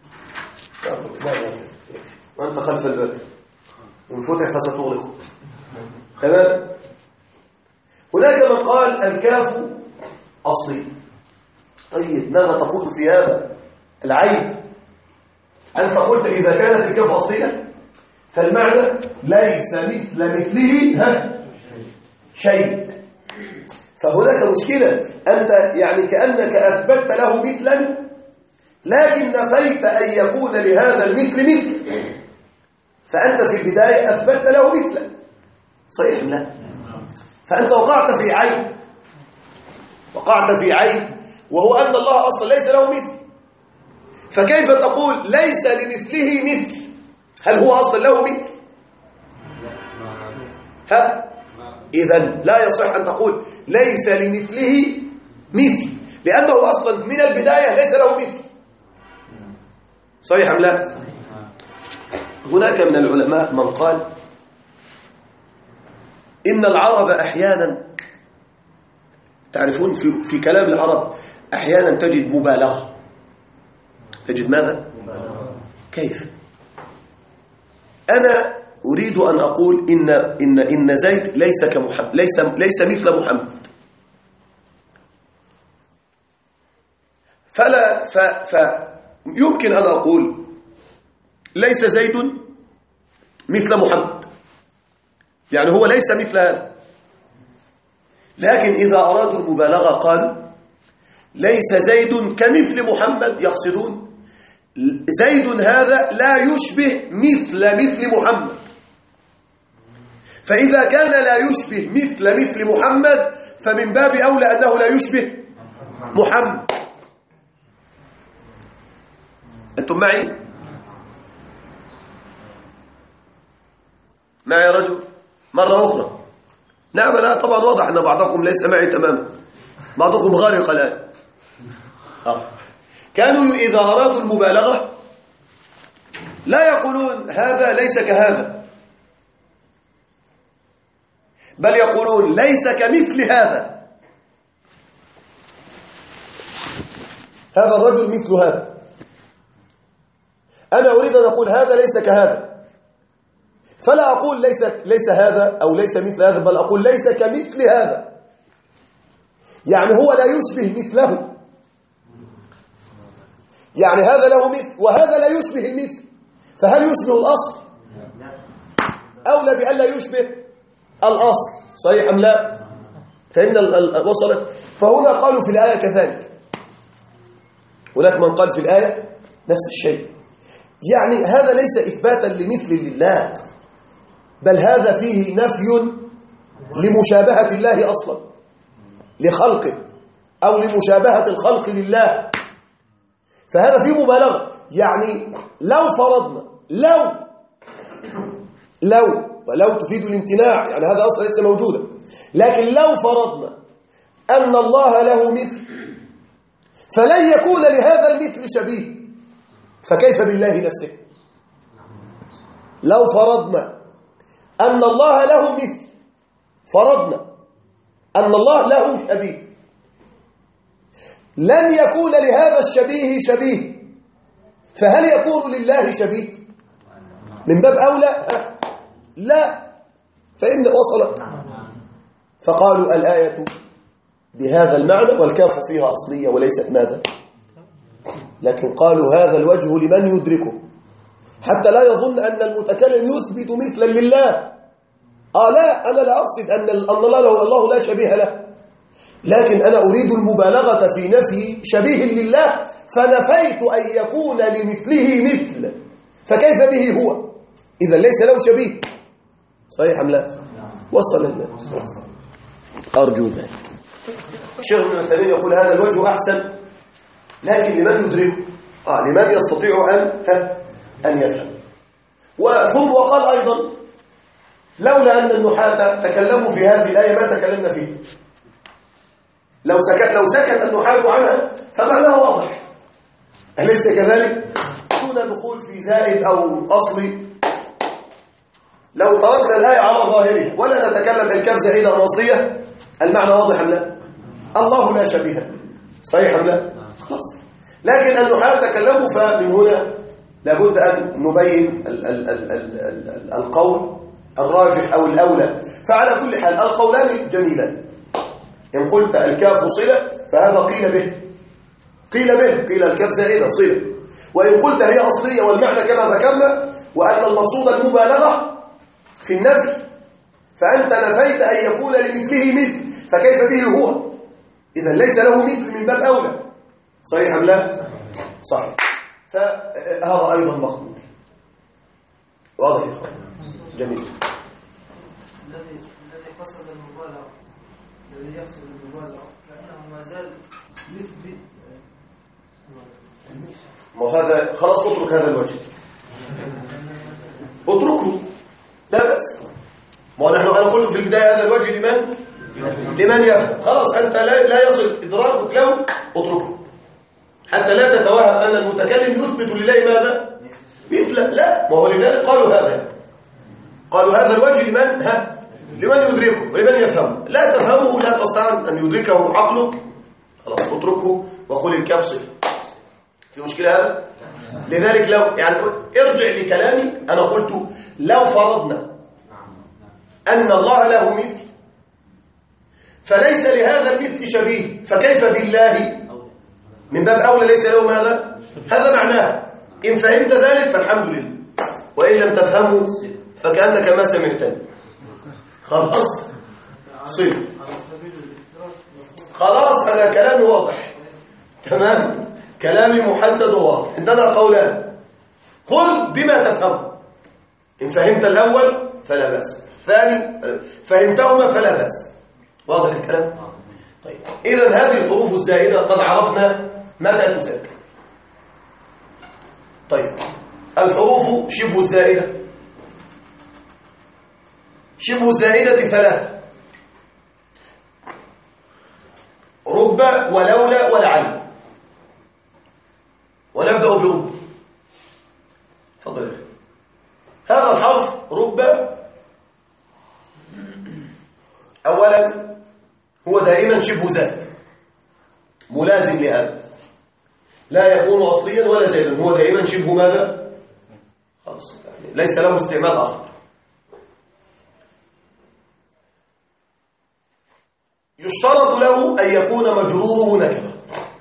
Speaker 3: وأنت خلف الباب إن فتح فستغلقه. تمام. هناك من قال الكاف أصلي. طيب ماذا تقول في هذا العيب؟ أنت قلت إذا كانت الكاف أصلية فالمعنى ليس مثله شيء، فهناك مشكلة. أنت يعني كأنك أثبتت له مثلا لكن نفيت أن يكون لهذا المثل مثل، فأنت في البداية أثبتت له مثلا. صحيح أم لا؟ فأنت وقعت في عيب وهو أن الله أصلا ليس له مثل، فكيف تقول ليس لمثله مثل؟ هل هو أصلا له مثل؟ إذن لا يصح أن تقول ليس لمثله مثل، لأنه أصلا من البداية ليس له مثل. صحيح أم لا؟ هناك من العلماء من قال إن العرب أحيانا، تعرفون في كلام العرب أحيانا تجد مبالغة. تجد ماذا؟ كيف؟ أنا أريد أن أقول إن زيد ليس كمحمد، ليس مثل محمد، فيمكن أن أقول ليس زيد مثل محمد، يعني هو ليس مثل هذا. لكن إذا أرادوا المبالغة قالوا ليس زيد كمثل محمد، يقصدون زيد هذا لا يشبه مثل محمد، فإذا كان لا يشبه مثل محمد فمن باب أولى أنه لا يشبه محمد. أنتم معي يا رجل مرة أخرى؟ نعم. لا طبعا واضح أن بعضكم ليس معي تماما، بعضكم غارق الآن. كانوا إذا أرادوا المبالغة لا يقولون هذا ليس كهذا، بل يقولون ليس كمثل هذا، هذا الرجل مثل هذا. أنا أريد أن أقول هذا ليس كهذا، فلا أقول ليس هذا أو ليس مثل هذا، بل أقول ليس كمثل هذا، يعني هو لا يشبه مثله، يعني هذا له مثل وهذا لا يشبه المثل، فهل يشبه الأصل؟ أولى بأن لا يشبه الأصل، صحيح أم لا؟ فإن وصلت. فهنا قالوا في الآية كذلك، هناك من قال في الآية نفس الشيء، يعني هذا ليس إثباتا لمثل لله، بل هذا فيه نفي لمشابهة الله أصلا لخلقه، أو لمشابهة الخلق لله، فهذا فيه مبالغة. يعني لو فرضنا لو تفيد الامتناع، يعني هذا أصلا ليس موجودا، لكن لو فرضنا أن الله له مثل فلن يكون لهذا المثل شبيه، فكيف بالله نفسه؟ لو فرضنا أن الله له مثل، فرضنا أن الله له شبيه، لن يكون لهذا الشبيه شبيه، فهل يكون لله شبيه؟ من باب أولى لا. فإن وصلت. فقالوا الآية بهذا المعنى والكاف فيها أصلية وليست ماذا، لكن قالوا هذا الوجه لمن يدركه، حتى لا يظن أن المتكلم يثبت مثلا لله. لا، أنا لا أقصد أن الله لا شبيه له، لكن أنا أريد المبالغة في نفي شبيه لله، فنفيت أن يكون لمثله مثل، فكيف به هو؟ إذا ليس له شبيه، صحيح أم لا؟ وصل الله، أرجو ذلك. الشيخ ابن عثيمين يقول هذا الوجه أحسن، لكن لمن يدركه، لمن يستطيع أن يفهم. ثم وقال أيضا لولا أن النحاة تكلموا في هذه الآية ما تكلمنا فيه. لو سكت النحاة عنها فمعناه واضح، أليس كذلك؟ دون الدخول في زائد أو أصلي. لو تركنا الآية على ظاهرها ولا نتكلم بالكاف زائدة أو أصلية، المعنى واضح أم لا؟ الله لا شبيه، صحيح أم لا؟ خلاص. لكن النحاة تكلموا، فمن هنا لابد أن نبين القول الراجح أو الأولى. فعلى كل حال القولان جميلان. إن قلت الكاف صلة فهذا قيل الكاف زائدة صلة، وإن قلت هي أصلية والمعنى كما ذكرنا، وأن المقصود المبالغة في النفي، فأنت نفيت أن يكون لمثله مثل، فكيف به هو؟ إذا ليس له مثل من باب أولى، صحيح أم لا؟ صحيح. فهذا أيضا مقبول. واضح يا إخوان؟ جميل.
Speaker 4: الذي قصد المبالغة، الذي يقصد المبالغة كأنه ما زال يثبت.
Speaker 3: وهذا خلاص، اترك هذا الوجه، اتركه، لا بأس. أنا قلت في البداية هذا الوجه لمن يفهم. خلاص أنت لا يصل إدراكك له، اتركه حتى لا تتوهم أن المتكلم يثبت لله ماذا؟ مثل. لا، وهو لذلك قالوا هذا الوجه لمن يدركه ولمن يفهمه. لا تفهمه، لا تستطيع أن يدركه عقلك، خلاص اتركه وقل الكاف صلة. في مشكلة هذا؟ لذلك لو ارجع لكلامي، أنا قلت لو فرضنا أن الله له مثل فليس لهذا المثل شبيه، فكيف بالله؟ من باب أولى ليس له ماذا؟ هذا معناه. إن فهمت ذلك فالحمد لله، وإن لم تفهمه فكأنك ما سمعتني. خلاص خلاص، أنا كلامي واضح تمام، كلامي محدد وواضح. عندنا قولان، خذ بما تفهم. إن فهمت الأول فلا بأس، الثاني فهمتهما فلا بأس. واضح الكلام؟ طيب إذن هذه الحروف الزائدة قد عرفنا متى تزاد. طيب الحروف شبه الزائدة، شبه الزائدة ثلاثة: رب ولولا ولعل. ونبدأ برب. تفضل. هذا الحرف رب أولا هو دائما شبه زائد ملازم لهذا، لا يكون أصليا ولا زائدا، هو دائما شبه ماذا؟ خلاص، يعني ليس له استعمال آخر. يشترط له أن يكون مجروره نكرة،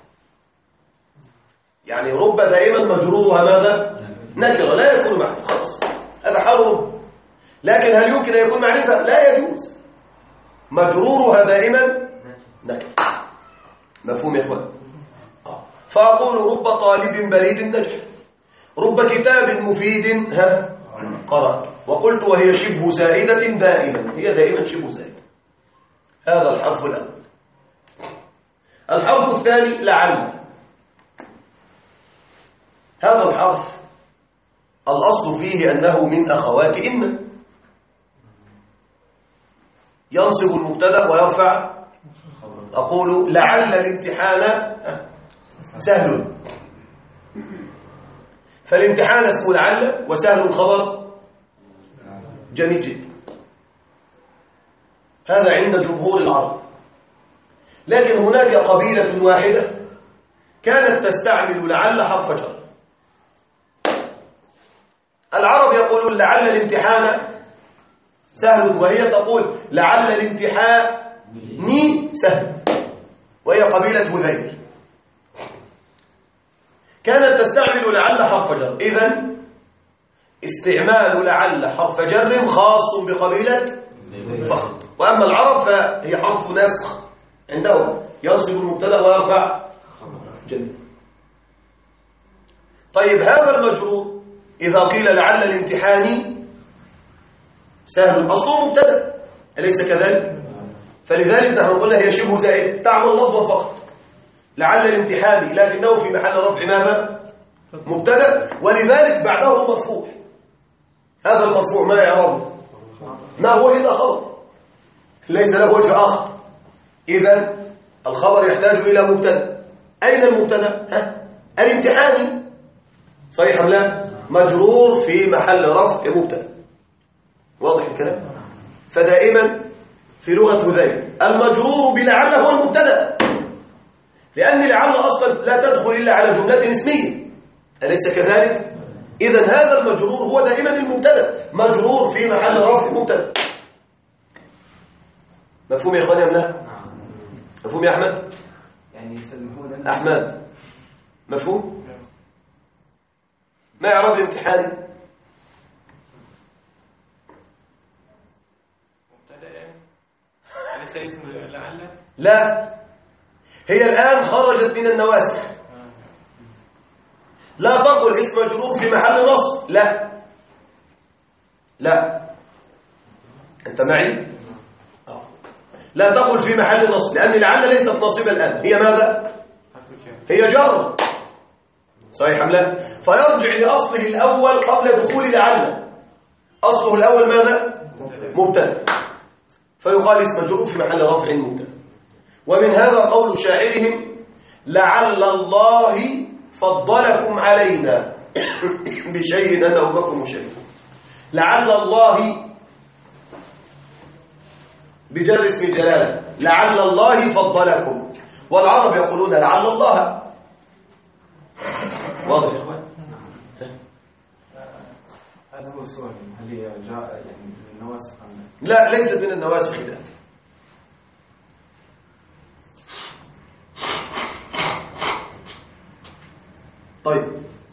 Speaker 3: يعني رب دائما مجرورها ماذا؟ نكرة، لا يكون معرفة. خلاص، هذا حال رب. لكن هل يمكن أن يكون معرفة؟ لا يجوز، مجرورها دائما نكرة. مفهوم يا إخوان؟ فأقول رب طالب بليد نجح، رب كتاب مفيد قرأ. وقلت وهي شبه زائدة دائما، هي دائما شبه زائدة. هذا الحرف الأول. الحرف الثاني لعل. هذا الحرف الأصل فيه أنه من أخوات إن، ينصب المبتدأ ويرفع. أقول لعل الامتحان سهل، فالامتحان اسمه لعل وسهل خبر جميل جدا. هذا عند جمهور العرب. لكن هناك قبيلة واحدة كانت تستعمل لعل حرف جر. العرب يقولون لعل الامتحان سهل، وهي تقول لعل الامتحان سهل، وهي قبيلة هذيل. كانت تستعمل لعل حرف جر. إذن استعمال لعل حرف جر خاص بقبيلة فقط. وأما العرب فهي حرف نسخ عندهم، ينصب المبتدأ ويرفع جميل. طيب هذا المجرور إذا قيل لعل الامتحان سهل، أصله مبتدأ، أليس كذلك؟ فلذلك نحن قلنا هي شبه زائد، تعمل لفظا فقط. لعل الامتحان، لكنه في محل رفع ماذا؟ مبتدأ، ولذلك بعده مرفوع. هذا المرفوع ما يعرضه؟ ما هو إلا خبر، ليس له وجه آخر. إذن الخبر يحتاج إلى مبتدأ. أين المبتدأ؟ الامتحان، صحيح أم لا؟ مجرور في محل رفع مبتدأ. واضح الكلام؟ فدائما في لغة هذيل المجرور بلعل هو المبتدأ، لأن لعل أصلا لا تدخل إلا على جملة اسمية، أليس كذلك؟ إذن هذا المجرور هو دائما المبتدأ، مجرور في محل رفع مبتدأ. مفهوم يا إخواني أم لا؟ مفهوم يا أحمد؟
Speaker 2: يعني يسمحون
Speaker 3: أحمد مفهوم؟ ما يعرف الامتحان؟ لا، هي الآن خرجت من النواسخ. لا تقل اسم مجرور في محل نصب، لا أنت معي؟ لا تقل في محل نصب، لأن لعل ليست ناصبة الآن، هي ماذا؟ هي جر، صحيح أم لا؟ فيرجع لأصله الأول قبل دخول لعل. أصله الأول ماذا؟ مبتدأ، فيقال اسم مجرور في محل رفع مبتدأ. ومن هذا قول شاعرهم لعل الله فضلكم علينا بشيء أنا بكم شيء. لعل الله بجر اسم الجلالة، لعل الله فضلكم، والعرب يقولون لعل الله. واضح يا اخوان؟
Speaker 2: هذا هو السؤال، هل هي جاء يعني من النواسخ أم
Speaker 3: لا، ليست من النواسخ ذاتها. طيب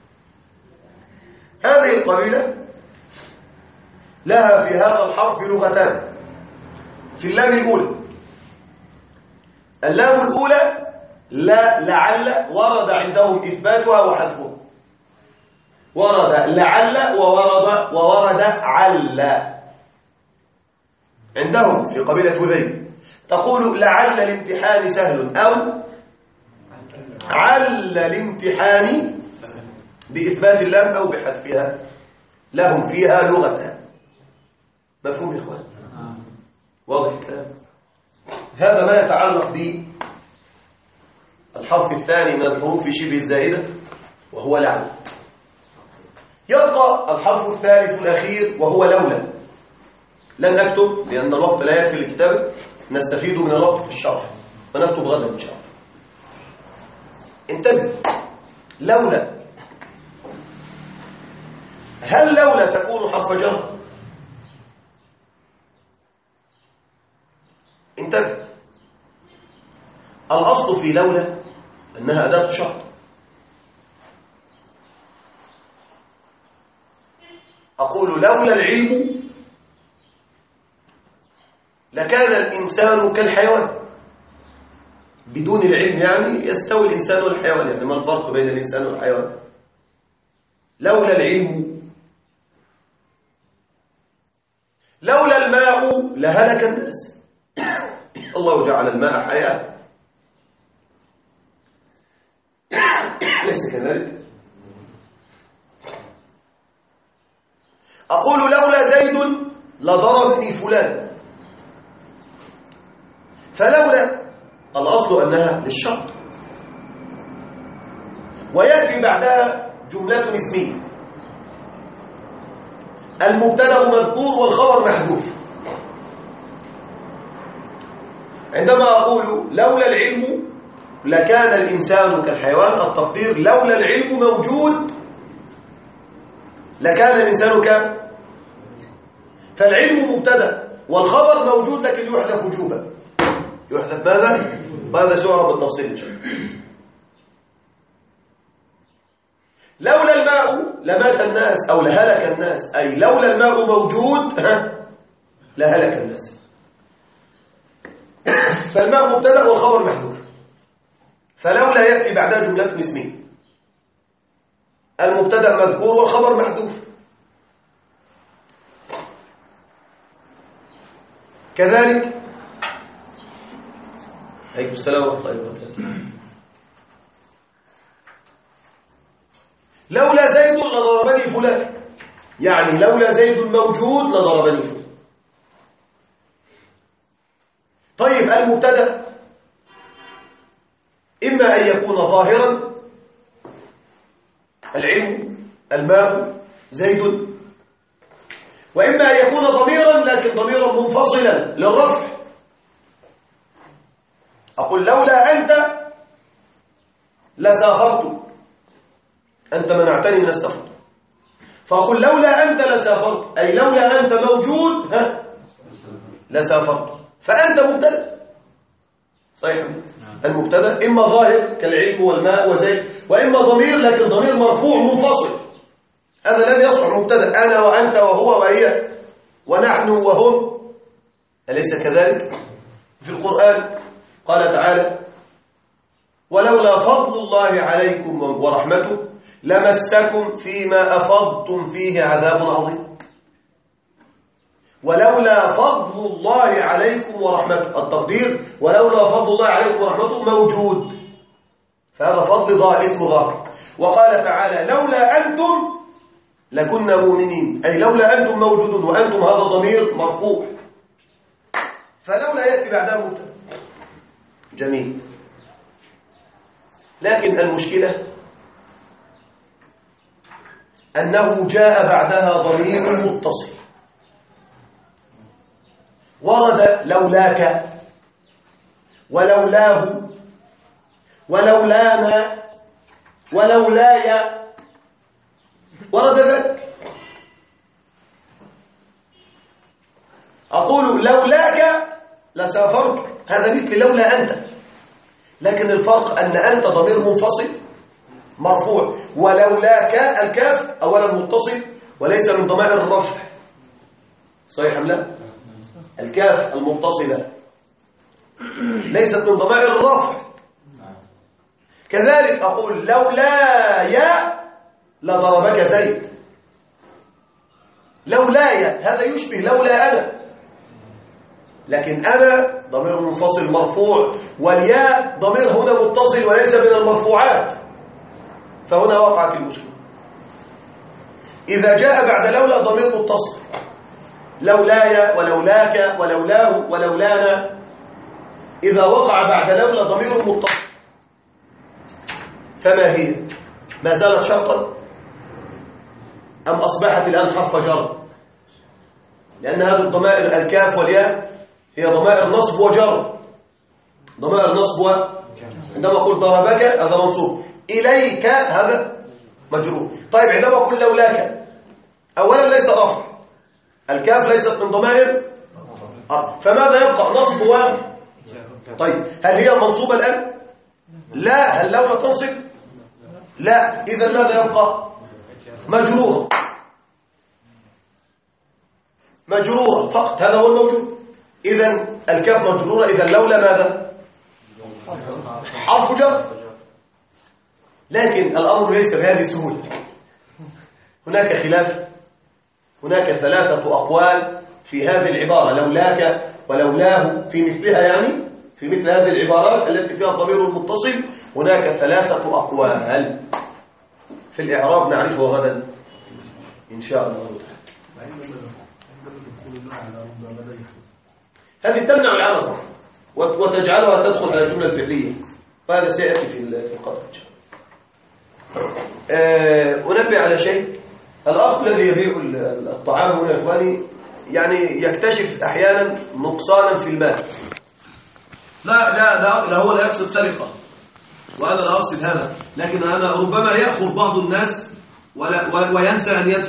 Speaker 3: هذه القبيلة لها في هذا الحرف لغتان. في اللام الأولى، اللام الأولى لا لعل ورد عندهم إثباتها وحذفها. ورد لعل وورد عل عندهم في قبيلة هذيل. تقول لعل الامتحان سهل أو عل الامتحان بإثبات اللام أو بحذفها، لهم فيها لغتان. مفهوم يا إخوان؟ واضح الكلام؟ هذا ما يتعلق بالحرف الثاني من الحروف شبه الزائدة وهو لعل. يبقى الحرف الثالث الأخير وهو لولا. لن نكتب لأن الوقت لا يكفي للكتابة، نستفيد من الوقت في الشرح ونكتب غدا إن شاء الله. انتبه، لولا، هل لولا تكون حرف جر؟ انتبه، الأصل في لولا أنها أداة شرط. أقول لولا العلم لكان الإنسان كالحيوان. بدون العلم يعني يستوي الإنسان والحيوان، يعني ما الفرق بين الإنسان والحيوان؟ لولا العلم، لولا الماء لهلك الناس. الله جعل الماء حياة، ليس كذلك؟ أقول لولا زيد لضربني فلان. فلولا الأصل أنها للشرط، ويأتي بعدها جملة اسمية، المبتدأ مذكور والخبر محذوف. عندما أقول لولا العلم لكان الإنسان كالحيوان، التقدير لولا العلم موجود لكان الإنسان فالعلم مبتدأ والخبر موجود لكن يحذف وجوبا. يحذف ماذا؟ ماذا سيعرف بالتفصيل إن شاء الله. لولا الماء لمات الناس أو لهلك الناس، أي لولا الماء موجود لهلك الناس. فالماء مبتدأ والخبر محذوف، فلولا يأتي بعدها جملة اسمية، المبتدأ مذكور والخبر محذوف. كذلك عليكم السلام ورحمة الله وبركاته. لولا زيد لضربني فلان، يعني لولا زيد موجود لضربني فلان. طيب المبتدأ إما أن يكون ظاهرا، العلم الماء زيد، وإما أن يكون ضميرا لكن ضميرا منفصلا للرفع. أقول لولا أنت لسافرت، أنت منعتني من السفر، فأقول لولا أنت لسافرت، أي لولا أنت موجود لسافرت. فأنت مبتدأ صحيح. المبتدأ إما ظاهر كالعلم والماء وزيد، وإما ضمير لكن ضمير مرفوع منفصل. هذا الذي يصبح مبتدأ، أنا وأنت وهو وهي ونحن وهم، أليس كذلك؟ في القرآن قال تعالى ولولا فضل الله عليكم ورحمته لمسكم فيما أفضتم فيه عذاب عظيم. ولولا فضل الله عليكم ورحمته، التقدير ولولا فضل الله عليكم ورحمته موجود، فهذا فضل ظاهر اسم ظاهر. وقال تعالى لولا أنتم لكنا مؤمنين، أي لولا أنتم موجودون، وأنتم هذا ضمير مرفوع، فلولا يأتي بعدها مبتدأ. جميل. لكن المشكلة أنه جاء بعدها ضمير متصل، ورد لولاك ولولاه ولولانا ولولاي، ورد ذلك. أقول لولاك لسافرت، هذا مثل لولا أنت، لكن الفرق أن أنت ضمير منفصل مرفوع، ولولاك الكاف أولا متصل وليس من ضمائر الرفع. صحيح أم لا؟ الكاف المتصلة ليست من ضمائر الرفع، كذلك أقول لولاي لضربك زيد. لولاي هذا يشبه لولا أنا، لكن أنا ضمير منفصل مرفوع، والياء ضمير هنا متصل وليس من المرفوعات، فهنا وقعت المشكلة. إذا جاء بعد لولا ضمير متصل، لولاي ولولاك ولولاه ولولانا، إذا وقع بعد لولا ضمير متصل فما هي؟ ما زالت شرطا أم أصبحت الآن حرف جر؟ لأن هذه الضمائر الكاف والياء هي ضمائر نصب وجر. ضمائر نصب عندما أقول ضربك هذا منصوب، إليك هذا مجرور. طيب عندما أقول لولاك أولا ليس رفع، الكاف ليست من ضمائر، فماذا يبقى؟ نصب و طيب هل هي منصوبة الآن؟ لا. هل لولا تنصب؟ لا. إذا ماذا يبقى؟ مجرورة. مجرورة فقط، هذا هو الموجود. إذا الكاف مجرورة، إذا لولا ماذا؟ حرف جر. لكن الأمر ليس بهذه السهولة، هناك خلاف، هناك ثلاثة أقوال في هذه العبارة لولاك ولولاه، في مثلها يعني في مثل هذه العبارات التي فيها الضمير المتصل هناك ثلاثة أقوال في الإعراب نعرفه غدا إن شاء الله تعالى. هذه تمنع العنصر وتجعلها تدخل على الجملة الفعلية، وهذا سيأتي في القطع. أنبه على شيء، الأخ الذي يبيع الطعام هنا يا إخواني يعني يكتشف أحيانا نقصانا في المال. لا هو لا يقصد سرقة، وأنا لا أقصد هذا، لكن أنا ربما يأخذ بعض الناس وينسى أن يدفع